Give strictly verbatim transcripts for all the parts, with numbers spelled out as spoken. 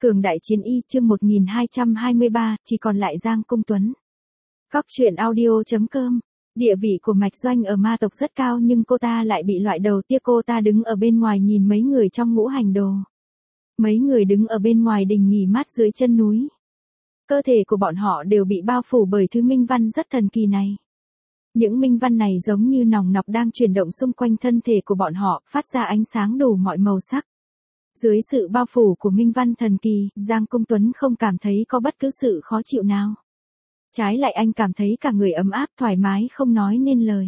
Cường đại chiến y chương một nghìn hai trăm hai mươi ba, chỉ còn lại Giang Cung Tuấn. Góc truyện audio.com. Địa vị của Mạch Doanh ở ma tộc rất cao nhưng cô ta lại bị loại đầu tia, cô ta đứng ở bên ngoài nhìn mấy người trong ngũ hành đồ. Mấy người đứng ở bên ngoài đình nghỉ mát dưới chân núi. Cơ thể của bọn họ đều bị bao phủ bởi thứ minh văn rất thần kỳ này. Những minh văn này giống như nòng nọc đang chuyển động xung quanh thân thể của bọn họ, phát ra ánh sáng đủ mọi màu sắc. Dưới sự bao phủ của minh văn thần kỳ, Giang Cung Tuấn không cảm thấy có bất cứ sự khó chịu nào. Trái lại anh cảm thấy cả người ấm áp, thoải mái không nói nên lời.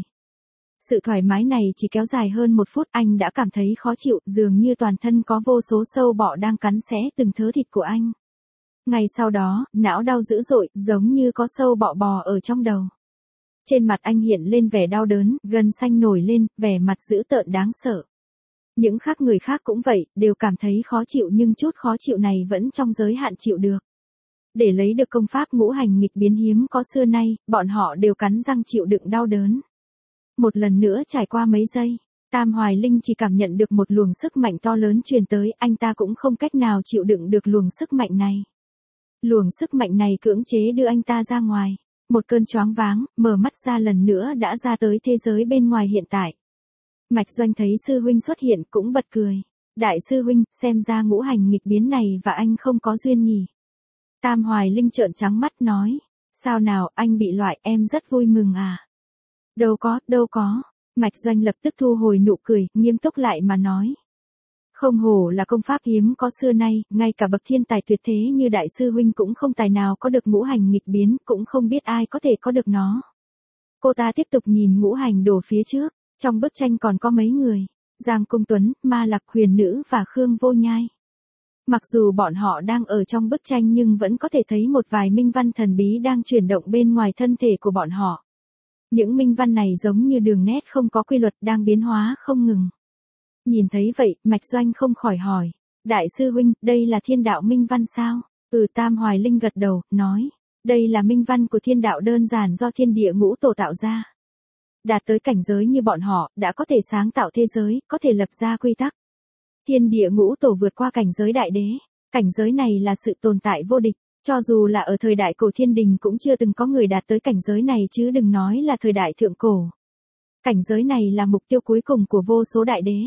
Sự thoải mái này chỉ kéo dài hơn một phút, anh đã cảm thấy khó chịu, dường như toàn thân có vô số sâu bọ đang cắn xé từng thớ thịt của anh. Ngay sau đó, não đau dữ dội, giống như có sâu bọ bò ở trong đầu. Trên mặt anh hiện lên vẻ đau đớn, gân xanh nổi lên, vẻ mặt dữ tợn đáng sợ. Những khác người khác cũng vậy, đều cảm thấy khó chịu nhưng chút khó chịu này vẫn trong giới hạn chịu được. Để lấy được công pháp ngũ hành nghịch biến hiếm có xưa nay, bọn họ đều cắn răng chịu đựng đau đớn. Một lần nữa trải qua mấy giây, Tam Hoài Linh chỉ cảm nhận được một luồng sức mạnh to lớn truyền tới, anh ta cũng không cách nào chịu đựng được luồng sức mạnh này. Luồng sức mạnh này cưỡng chế đưa anh ta ra ngoài. Một cơn choáng váng, mở mắt ra lần nữa đã ra tới thế giới bên ngoài hiện tại. Mạch Doanh thấy sư huynh xuất hiện cũng bật cười. Đại sư huynh, xem ra ngũ hành nghịch biến này và anh không có duyên nhỉ. Tam Hoài Linh trợn trắng mắt nói. Sao nào, anh bị loại, em rất vui mừng à. Đâu có, đâu có. Mạch Doanh lập tức thu hồi nụ cười, nghiêm túc lại mà nói. Không hổ là công pháp hiếm có xưa nay, ngay cả bậc thiên tài tuyệt thế như đại sư huynh cũng không tài nào có được ngũ hành nghịch biến, cũng không biết ai có thể có được nó. Cô ta tiếp tục nhìn ngũ hành đồ phía trước, trong bức tranh còn có mấy người, Giang Cung Tuấn, Ma Lạc, Huyền Nữ và Khương Vô Nhai. Mặc dù bọn họ đang ở trong bức tranh nhưng vẫn có thể thấy một vài minh văn thần bí đang chuyển động bên ngoài thân thể của bọn họ. Những minh văn này giống như đường nét không có quy luật đang biến hóa không ngừng. Nhìn thấy vậy, Mạch Doanh không khỏi hỏi. Đại sư huynh, đây là thiên đạo minh văn sao? Ừ, Tam Hoài Linh gật đầu, nói. Đây là minh văn của thiên đạo đơn giản do thiên địa ngũ tổ tạo ra. Đạt tới cảnh giới như bọn họ, đã có thể sáng tạo thế giới, có thể lập ra quy tắc. Thiên địa ngũ tổ vượt qua cảnh giới đại đế. Cảnh giới này là sự tồn tại vô địch. Cho dù là ở thời đại cổ thiên đình cũng chưa từng có người đạt tới cảnh giới này chứ đừng nói là thời đại thượng cổ. Cảnh giới này là mục tiêu cuối cùng của vô số đại đế.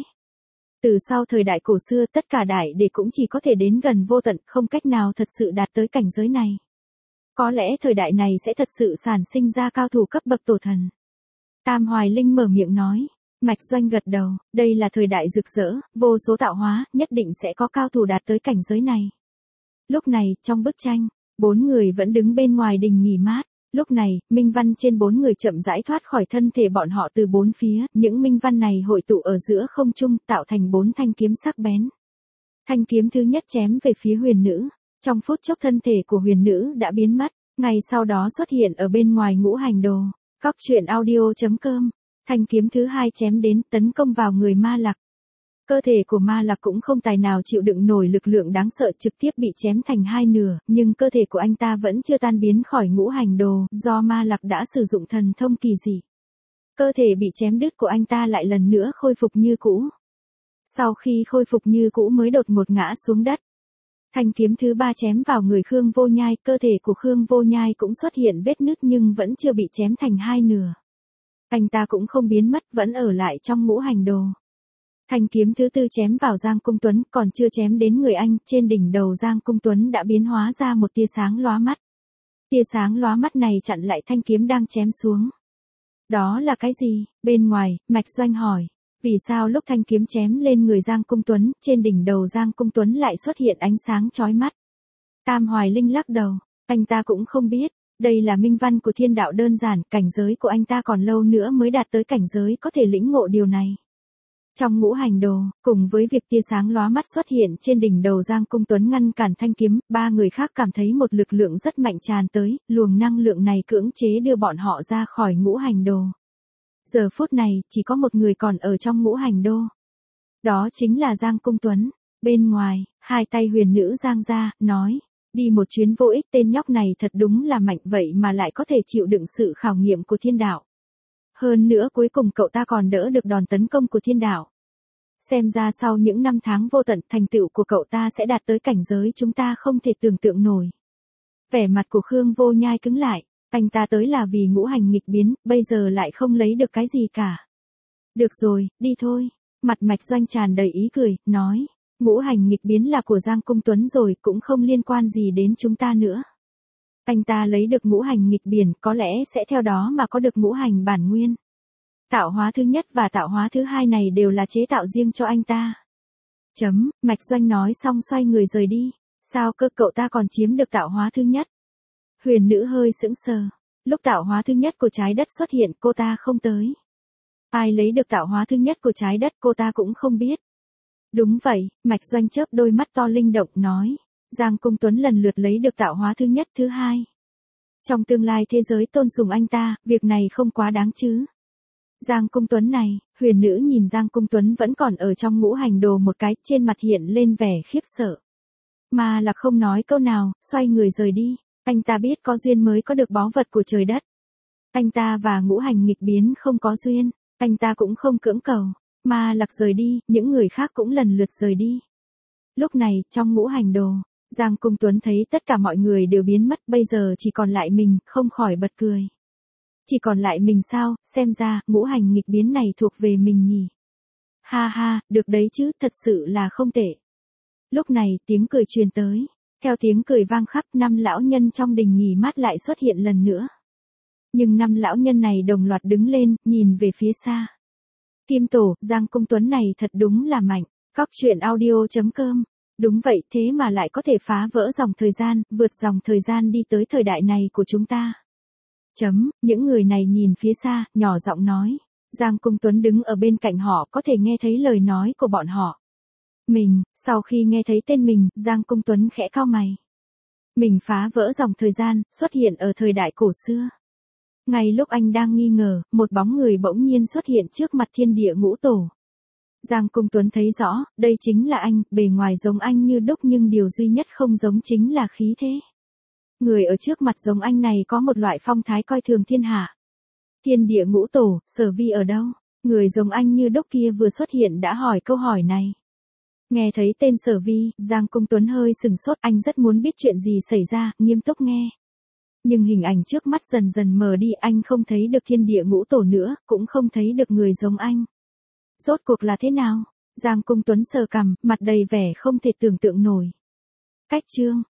Từ sau thời đại cổ xưa tất cả đại đế cũng chỉ có thể đến gần vô tận, không cách nào thật sự đạt tới cảnh giới này. Có lẽ thời đại này sẽ thật sự sản sinh ra cao thủ cấp bậc tổ thần. Tam Hoài Linh mở miệng nói. Mạch Doanh gật đầu, đây là thời đại rực rỡ, vô số tạo hóa, nhất định sẽ có cao thủ đạt tới cảnh giới này. Lúc này, trong bức tranh, bốn người vẫn đứng bên ngoài đình nghỉ mát. Lúc này, minh văn trên bốn người chậm rãi thoát khỏi thân thể bọn họ từ bốn phía, những minh văn này hội tụ ở giữa không trung, tạo thành bốn thanh kiếm sắc bén. Thanh kiếm thứ nhất chém về phía Huyền Nữ, trong phút chốc thân thể của Huyền Nữ đã biến mất, ngay sau đó xuất hiện ở bên ngoài ngũ hành đồ. Góc truyện audio.com. Thanh kiếm thứ hai chém đến, tấn công vào người Ma Lạc. Cơ thể của Ma Lạc cũng không tài nào chịu đựng nổi lực lượng đáng sợ, trực tiếp bị chém thành hai nửa, nhưng cơ thể của anh ta vẫn chưa tan biến khỏi ngũ hành đồ, do Ma Lạc đã sử dụng thần thông kỳ dị. Cơ thể bị chém đứt của anh ta lại lần nữa khôi phục như cũ. Sau khi khôi phục như cũ mới đột ngột ngã xuống đất. Thanh kiếm thứ ba chém vào người Khương Vô Nhai, cơ thể của Khương Vô Nhai cũng xuất hiện vết nứt nhưng vẫn chưa bị chém thành hai nửa. Anh ta cũng không biến mất, vẫn ở lại trong ngũ hành đồ. Thanh kiếm thứ tư chém vào Giang Cung Tuấn, còn chưa chém đến người anh, trên đỉnh đầu Giang Cung Tuấn đã biến hóa ra một tia sáng lóa mắt. Tia sáng lóa mắt này chặn lại thanh kiếm đang chém xuống. Đó là cái gì? Bên ngoài, Mạch Doanh hỏi. Vì sao lúc thanh kiếm chém lên người Giang Cung Tuấn, trên đỉnh đầu Giang Cung Tuấn lại xuất hiện ánh sáng chói mắt? Tam Hoài Linh lắc đầu, anh ta cũng không biết. Đây là minh văn của thiên đạo đơn giản, cảnh giới của anh ta còn lâu nữa mới đạt tới cảnh giới có thể lĩnh ngộ điều này. Trong ngũ hành đồ, cùng với việc tia sáng lóa mắt xuất hiện trên đỉnh đầu Giang Cung Tuấn ngăn cản thanh kiếm, ba người khác cảm thấy một lực lượng rất mạnh tràn tới, luồng năng lượng này cưỡng chế đưa bọn họ ra khỏi ngũ hành đồ. Giờ phút này, chỉ có một người còn ở trong ngũ hành đô. Đó chính là Giang Cung Tuấn. Bên ngoài, hai tay Huyền Nữ giang ra, nói, đi một chuyến vô ích, tên nhóc này thật đúng là mạnh vậy mà lại có thể chịu đựng sự khảo nghiệm của thiên đạo. Hơn nữa cuối cùng cậu ta còn đỡ được đòn tấn công của thiên đạo. Xem ra sau những năm tháng vô tận, thành tựu của cậu ta sẽ đạt tới cảnh giới chúng ta không thể tưởng tượng nổi. Vẻ mặt của Khương Vô Nhai cứng lại, anh ta tới là vì ngũ hành nghịch biến, bây giờ lại không lấy được cái gì cả. Được rồi, đi thôi. Mặt Mạch Doanh tràn đầy ý cười, nói, ngũ hành nghịch biến là của Giang Cung Tuấn rồi, cũng không liên quan gì đến chúng ta nữa. Anh ta lấy được ngũ hành nghịch biển, có lẽ sẽ theo đó mà có được ngũ hành bản nguyên. Tạo hóa thứ nhất và tạo hóa thứ hai này đều là chế tạo riêng cho anh ta. Chấm, Mạch Doanh nói xong xoay người rời đi. Sao cơ, cậu ta còn chiếm được tạo hóa thứ nhất? Huyền nữ hơi sững sờ. Lúc tạo hóa thứ nhất của trái đất xuất hiện, cô ta không tới. Ai lấy được tạo hóa thứ nhất của trái đất cô ta cũng không biết. Đúng vậy, Mạch Doanh chớp đôi mắt to linh động nói. Giang Cung Tuấn lần lượt lấy được tạo hóa thứ nhất thứ hai. Trong tương lai thế giới tôn sùng anh ta, việc này không quá đáng chứ. Giang Cung Tuấn này, huyền nữ nhìn Giang Cung Tuấn vẫn còn ở trong ngũ hành đồ một cái, trên mặt hiện lên vẻ khiếp sợ. Mà là không nói câu nào, xoay người rời đi. Anh ta biết có duyên mới có được báu vật của trời đất. Anh ta và ngũ hành nghịch biến không có duyên, anh ta cũng không cưỡng cầu. Mà Lạc rời đi, những người khác cũng lần lượt rời đi. Lúc này, trong ngũ hành đồ, Giang Cung Tuấn thấy tất cả mọi người đều biến mất, bây giờ chỉ còn lại mình, không khỏi bật cười. Chỉ còn lại mình sao, xem ra, ngũ hành nghịch biến này thuộc về mình nhỉ. Ha ha, được đấy chứ, thật sự là không tệ. Lúc này, tiếng cười truyền tới. Theo tiếng cười vang khắp, năm lão nhân trong đình nghỉ mát lại xuất hiện lần nữa. Nhưng năm lão nhân này đồng loạt đứng lên, nhìn về phía xa. Kim Tổ, Giang Cung Tuấn này thật đúng là mạnh. Cóc truyện audio chấm com. Đúng vậy, thế mà lại có thể phá vỡ dòng thời gian, vượt dòng thời gian đi tới thời đại này của chúng ta. Chấm, những người này nhìn phía xa, nhỏ giọng nói. Giang Cung Tuấn đứng ở bên cạnh họ có thể nghe thấy lời nói của bọn họ. Mình, sau khi nghe thấy tên mình, Giang Cung Tuấn khẽ cau mày. Mình phá vỡ dòng thời gian, xuất hiện ở thời đại cổ xưa. Ngay lúc anh đang nghi ngờ, một bóng người bỗng nhiên xuất hiện trước mặt thiên địa ngũ tổ. Giang Cung Tuấn thấy rõ, đây chính là anh, bề ngoài giống anh như đúc nhưng điều duy nhất không giống chính là khí thế. Người ở trước mặt giống anh này có một loại phong thái coi thường thiên hạ. Thiên địa ngũ tổ, Sở Vi ở đâu? Người giống anh như đúc kia vừa xuất hiện đã hỏi câu hỏi này. Nghe thấy tên Sở Vi, Giang Cung Tuấn hơi sừng sốt, anh rất muốn biết chuyện gì xảy ra, nghiêm túc nghe. Nhưng hình ảnh trước mắt dần dần mờ đi, anh không thấy được thiên địa ngũ tổ nữa, cũng không thấy được người giống anh. Rốt cuộc là thế nào? Giang Cung Tuấn sờ cằm, mặt đầy vẻ không thể tưởng tượng nổi. Cách chương